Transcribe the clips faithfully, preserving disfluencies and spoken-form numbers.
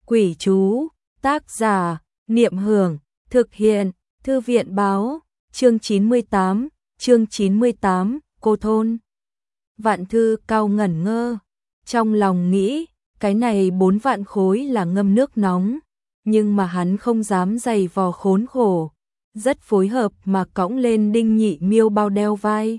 Quỷ chú, tác giả, Niệm Hưởng, thực hiện, Thư viện báo, chương chín mươi tám, chương chín mươi tám, cô thôn. Vạn Thư Cao ngẩn ngơ, trong lòng nghĩ, cái này bốn vạn khối là ngâm nước nóng, nhưng mà hắn không dám giày vò khốn khổ, rất phối hợp mà cõng lên Đinh Nhị Miêu bao đeo vai.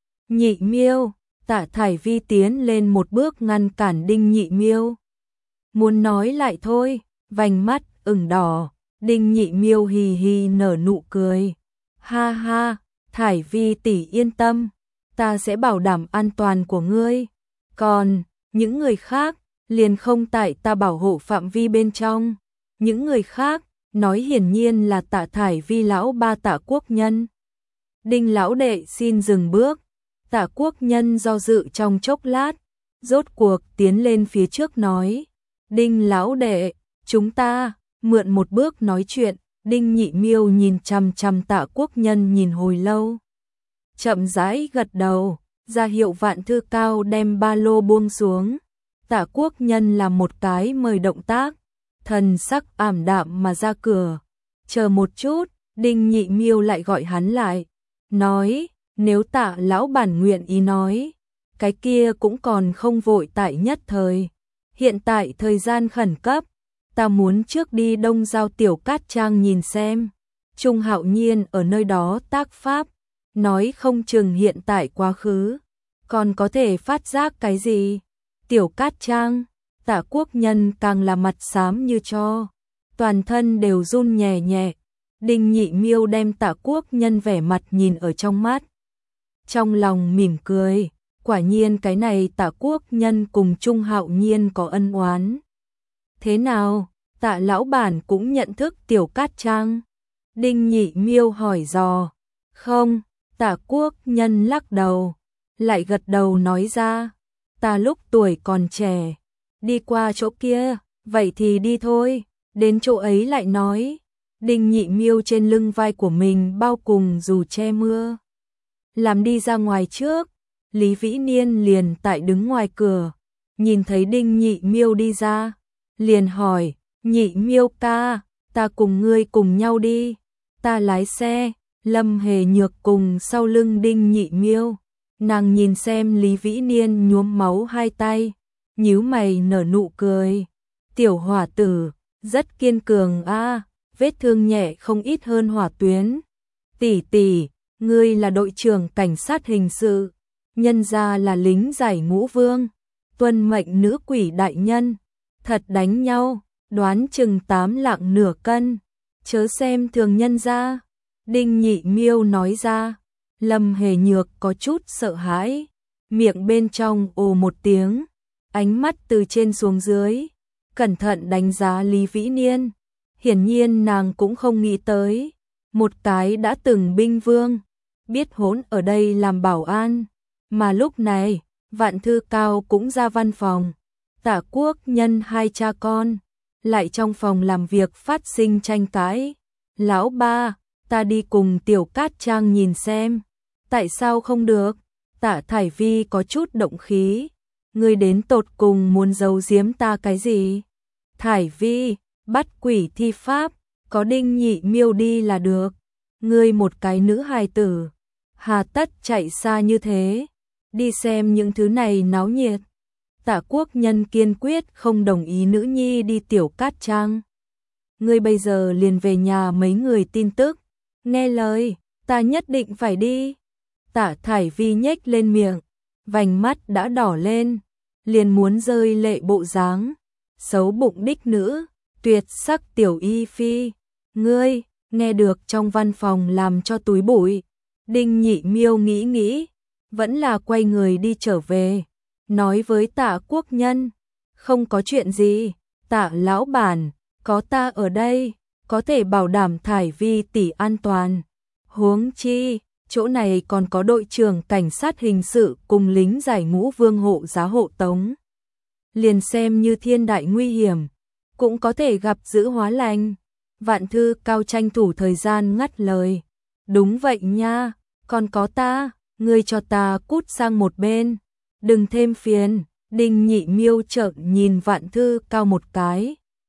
Nhị Miêu, Tạ Thải Vi tiến lên một bước ngăn cản Đinh Nhị Miêu. Muốn nói lại thôi, vành mắt ửng đỏ, Đinh Nhị Miêu hì hì nở nụ cười. Ha ha, Thải Vi tỷ yên tâm, ta sẽ bảo đảm an toàn của ngươi. Còn, những người khác, liền không tại ta bảo hộ phạm vi bên trong. Những người khác, nói hiển nhiên là Tạ Thải Vi lão ba Tạ Quốc Nhân. Đinh lão đệ xin dừng bước. Tạ Quốc Nhân do dự trong chốc lát, rốt cuộc tiến lên phía trước nói. Đinh lão đệ, chúng ta, mượn một bước nói chuyện. Đinh Nhị Miêu nhìn chằm chằm Tạ Quốc Nhân nhìn hồi lâu. Chậm rãi gật đầu, ra hiệu Vạn Thư Cao đem ba lô buông xuống. Tạ Quốc Nhân làm một cái mời động tác, thần sắc ảm đạm mà ra cửa. Chờ một chút, Đinh Nhị Miêu lại gọi hắn lại, nói, nếu Tạ lão bản nguyện ý nói, cái kia cũng còn không vội tại nhất thời. Hiện tại thời gian khẩn cấp, ta muốn trước đi Đông Giao Tiểu Cát Trang nhìn xem. Trung Hạo Nhiên ở nơi đó tác pháp, nói không chừng hiện tại quá khứ, còn có thể phát giác cái gì. Tiểu Cát Trang, Tạ Quốc Nhân càng là mặt xám như tro, toàn thân đều run nhẹ nhẹ. Đinh Nhị Miêu đem Tạ Quốc Nhân vẻ mặt nhìn ở trong mắt, trong lòng mỉm cười, quả nhiên cái này Tạ Quốc Nhân cùng Trung Hạo Nhiên có ân oán. Thế nào, Tạ lão bản cũng nhận thức Tiểu Cát Trang? Đinh Nhị Miêu hỏi dò. Không, Tạ Quốc Nhân lắc đầu, lại gật đầu nói ra, ta lúc tuổi còn trẻ, đi qua chỗ kia, vậy thì đi thôi, đến chỗ ấy lại nói. Đinh Nhị Miêu trên lưng vai của mình bao cùng dù che mưa, làm đi ra ngoài trước. Lý Vĩ Niên liền tại đứng ngoài cửa, nhìn thấy Đinh Nhị Miêu đi ra, liền hỏi, Nhị Miêu ca, ta cùng ngươi cùng nhau đi, ta lái xe. Lâm Hề Nhược cùng sau lưng Đinh Nhị Miêu, nàng nhìn xem Lý Vĩ Niên nhuốm máu hai tay, nhíu mày nở nụ cười. Tiểu hỏa tử, rất kiên cường a, vết thương nhẹ không ít hơn Hỏa Tuyến. Tỷ tỷ, ngươi là đội trưởng cảnh sát hình sự, nhân gia là lính giải ngũ vương, tuân mệnh nữ quỷ đại nhân, thật đánh nhau, đoán chừng tám lạng nửa cân, chớ xem thường nhân gia. Đinh Nhị Miêu nói ra. Lâm Hề Nhược có chút sợ hãi, miệng bên trong ồ một tiếng, ánh mắt từ trên xuống dưới, cẩn thận đánh giá Lý Vĩ Niên. Hiển nhiên nàng cũng không nghĩ tới, một cái đã từng binh vương, biết hỗn ở đây làm bảo an. Mà lúc này, Vạn Thư Cao cũng ra văn phòng, Tạ Quốc Nhân hai cha con, lại trong phòng làm việc phát sinh tranh cãi. Lão ba, ta đi cùng Tiểu Cát Trang nhìn xem. Tại sao không được? Tạ Thải Vi có chút động khí. Ngươi đến tột cùng muốn giấu giếm ta cái gì? Thải Vi, bắt quỷ thi pháp, có Đinh Nhị Miêu đi là được. Ngươi một cái nữ hài tử, hà tất chạy xa như thế, đi xem những thứ này náo nhiệt. Tạ Quốc Nhân kiên quyết không đồng ý nữ nhi đi Tiểu Cát Trang. Ngươi bây giờ liền về nhà mấy người tin tức, nghe lời, ta nhất định phải đi. Tạ Thải Vi nhếch lên miệng, vành mắt đã đỏ lên, liền muốn rơi lệ bộ dáng. Xấu bụng đích nữ, tuyệt sắc tiểu y phi. Ngươi, nghe được trong văn phòng làm cho túi bụi. Đinh Nhị Miêu nghĩ nghĩ, vẫn là quay người đi trở về, nói với Tạ Quốc Nhân, không có chuyện gì, Tạ lão bản, có ta ở đây, có thể bảo đảm Thải Vi tỷ an toàn. Huống chi, chỗ này còn có đội trưởng cảnh sát hình sự cùng lính giải ngũ vương hộ giá hộ tống. Liền xem như thiên đại nguy hiểm, cũng có thể gặp giữ hóa lành. Vạn Thư Cao tranh thủ thời gian ngắt lời. Đúng vậy nha, còn có ta, ngươi cho ta cút sang một bên, đừng thêm phiền. Đinh Nhị Miêu trợn nhìn Vạn Thư Cao một cái,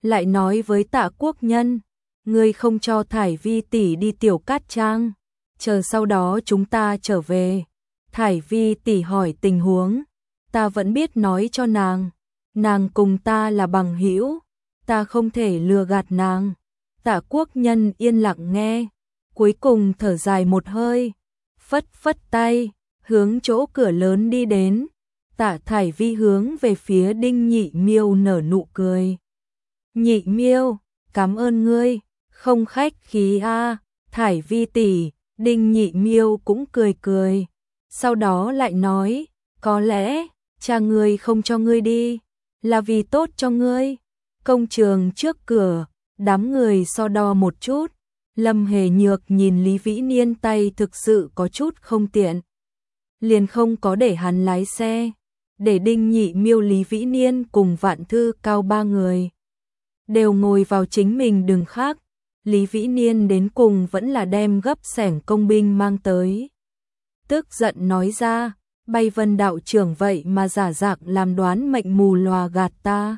lại nói với Tạ Quốc Nhân, ngươi không cho Thải Vi tỷ đi Tiểu Cát Trang, chờ sau đó chúng ta trở về. Thải Vi tỷ hỏi tình huống, ta vẫn biết nói cho nàng, nàng cùng ta là bằng hữu, ta không thể lừa gạt nàng. Tạ Quốc Nhân yên lặng nghe, cuối cùng thở dài một hơi, phất phất tay, hướng chỗ cửa lớn đi đến. Tạ Thải Vi hướng về phía Đinh Nhị Miêu nở nụ cười. Nhị Miêu, cảm ơn ngươi, không khách khí a. Thải Vi tỷ. Đinh Nhị Miêu cũng cười cười, sau đó lại nói, có lẽ cha ngươi không cho ngươi đi, là vì tốt cho ngươi. Công trường trước cửa, đám người so đo một chút, Lâm Hề Nhược nhìn Lý Vĩ Niên tay thực sự có chút không tiện, liền không có để hắn lái xe, để Đinh Nhị Miêu, Lý Vĩ Niên cùng Vạn Thư Cao ba người đều ngồi vào chính mình đường khác. Lý Vĩ Niên đến cùng vẫn là đem gấp xẻng công binh mang tới. Tức giận nói ra, Bay Vân đạo trưởng vậy mà giả dạng làm đoán mệnh mù lòa gạt ta.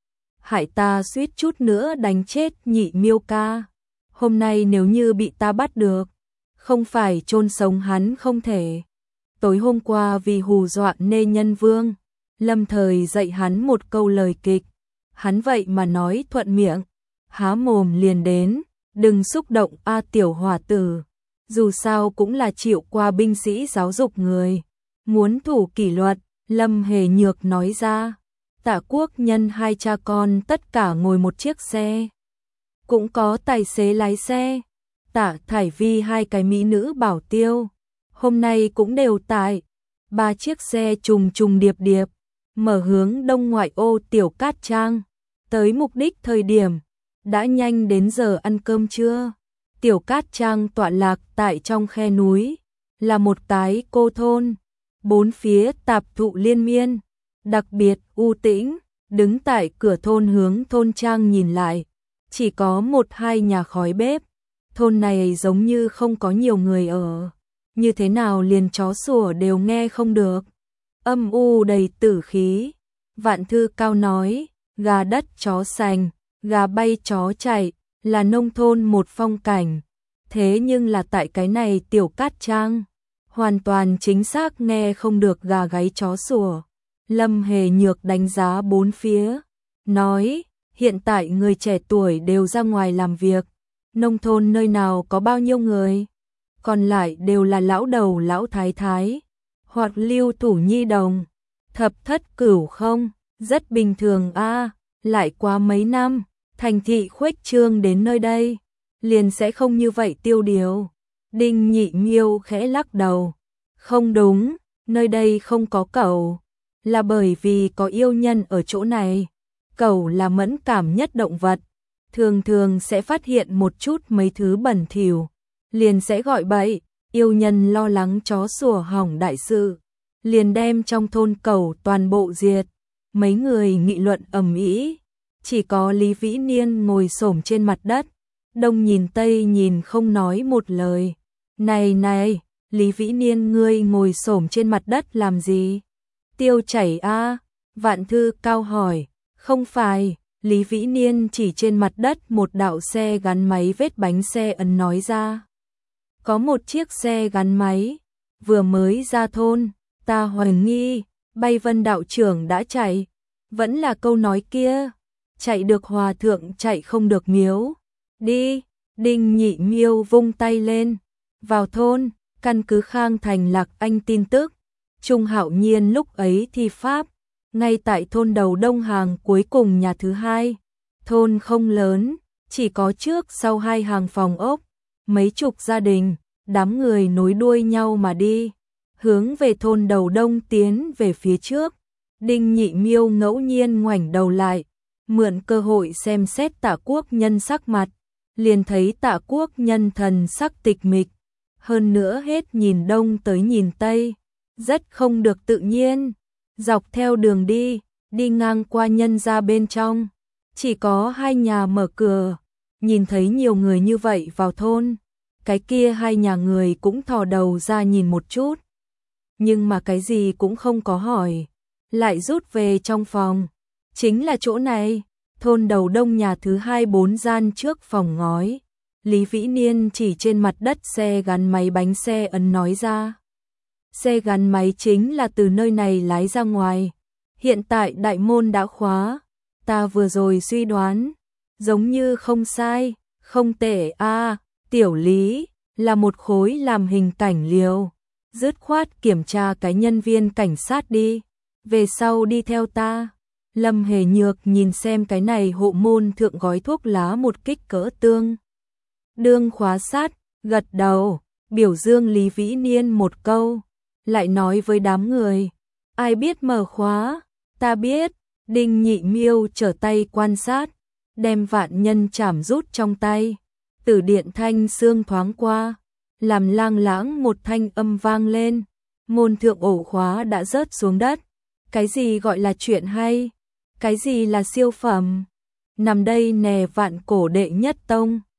Hại ta suýt chút nữa đánh chết Nhị Miêu ca. Hôm nay nếu như bị ta bắt được, không phải chôn sống hắn không thể. Tối hôm qua vì hù dọa Nê Nhân Vương, lâm thời dạy hắn một câu lời kịch. Hắn vậy mà nói thuận miệng, há mồm liền đến. Đừng xúc động a tiểu hòa tử, dù sao cũng là chịu qua binh sĩ giáo dục người, muốn thủ kỷ luật. Lâm Hề Nhược nói ra. Tạ Quốc Nhân hai cha con tất cả ngồi một chiếc xe, cũng có tài xế lái xe. Tạ Thải Vi hai cái mỹ nữ bảo tiêu, hôm nay cũng đều tại. Ba chiếc xe trùng trùng điệp điệp, mở hướng đông ngoại ô Tiểu Cát Trang. Tới mục đích thời điểm, đã nhanh đến giờ ăn cơm trưa. Tiểu Cát Trang tọa lạc tại trong khe núi, là một cái cô thôn, bốn phía tạp thụ liên miên, đặc biệt u tĩnh. Đứng tại cửa thôn hướng thôn trang nhìn lại, chỉ có một hai nhà khói bếp. Thôn này giống như không có nhiều người ở, như thế nào liền chó sủa đều nghe không được, âm u đầy tử khí. Vạn Thư Cao nói, gà đất chó sành, gà bay chó chạy, là nông thôn một phong cảnh. Thế nhưng là tại cái này Tiểu Cát Trang, hoàn toàn chính xác nghe không được gà gáy chó sủa. Lâm Hề Nhược đánh giá bốn phía, nói, hiện tại người trẻ tuổi đều ra ngoài làm việc, nông thôn nơi nào có bao nhiêu người, còn lại đều là lão đầu lão thái thái, hoặc lưu thủ nhi đồng, thập thất cửu không, rất bình thường a. Lại qua mấy năm, thành thị khuếch trương đến nơi đây, liền sẽ không như vậy tiêu điều. Đinh Nhị Miêu khẽ lắc đầu, không đúng, nơi đây không có cẩu, là bởi vì có yêu nhân ở chỗ này. Cẩu là mẫn cảm nhất động vật, thường thường sẽ phát hiện một chút mấy thứ bẩn thỉu, liền sẽ gọi bậy. Yêu nhân lo lắng chó sủa hỏng đại sự, liền đem trong thôn cẩu toàn bộ diệt. Mấy người nghị luận ầm ĩ, chỉ có Lý Vĩ Niên ngồi xổm trên mặt đất, đông nhìn tây nhìn không nói một lời. Này này, Lý Vĩ Niên ngươi ngồi xổm trên mặt đất làm gì? Tiêu chảy a? Vạn Thư Cao hỏi. Không phải. Lý Vĩ Niên chỉ trên mặt đất một đạo xe gắn máy vết bánh xe ấn nói ra. Có một chiếc xe gắn máy, vừa mới ra thôn, ta hoài nghi, Bay Vân đạo trưởng đã chạy. Vẫn là câu nói kia, chạy được hòa thượng chạy không được miếu. Đi, Đinh Nhị Miêu vung tay lên. Vào thôn, căn cứ Khang Thành Lạc Anh tin tức, Trung Hạo Nhiên lúc ấy thi pháp, ngay tại thôn đầu đông hàng cuối cùng nhà thứ hai. Thôn không lớn, chỉ có trước sau hai hàng phòng ốc, mấy chục gia đình, đám người nối đuôi nhau mà đi, hướng về thôn đầu đông tiến về phía trước. Đinh Nhị Miêu ngẫu nhiên ngoảnh đầu lại, mượn cơ hội xem xét Tạ Quốc Nhân sắc mặt, liền thấy Tạ Quốc Nhân thần sắc tịch mịch, hơn nữa hết nhìn đông tới nhìn tây, rất không được tự nhiên. Dọc theo đường đi, đi ngang qua nhân gia bên trong, chỉ có hai nhà mở cửa, nhìn thấy nhiều người như vậy vào thôn, cái kia hai nhà người cũng thò đầu ra nhìn một chút, nhưng mà cái gì cũng không có hỏi, lại rút về trong phòng. Chính là chỗ này, thôn thôn đầu đông nhà thứ hai bốn gian trước phòng ngói. Lý Vĩ Niên chỉ trên mặt đất xe gắn máy bánh xe ấn nói ra. Xe gắn máy chính là từ nơi này lái ra ngoài. Hiện tại đại môn đã khóa. Ta vừa rồi suy đoán. Giống như không sai, không tệ a Tiểu Lý, là một khối làm hình cảnh liều. Dứt khoát kiểm tra cái nhân viên cảnh sát đi. Về sau đi theo ta. Lâm Hề Nhược nhìn xem cái này hộ môn thượng gói thuốc lá một kích cỡ tương. Đương khóa sát, gật đầu, biểu dương Lý Vĩ Niên một câu. Lại nói với đám người. Ai biết mở khóa? Ta biết. Đinh Nhị Miêu trở tay quan sát. Đem vạn nhân chảm rút trong tay. Tử điện thanh xương thoáng qua. Làm lang lãng một thanh âm vang lên. Môn thượng ổ khóa đã rớt xuống đất. Cái gì gọi là chuyện hay? Cái gì là siêu phẩm? Nằm đây nè vạn cổ đệ nhất tông.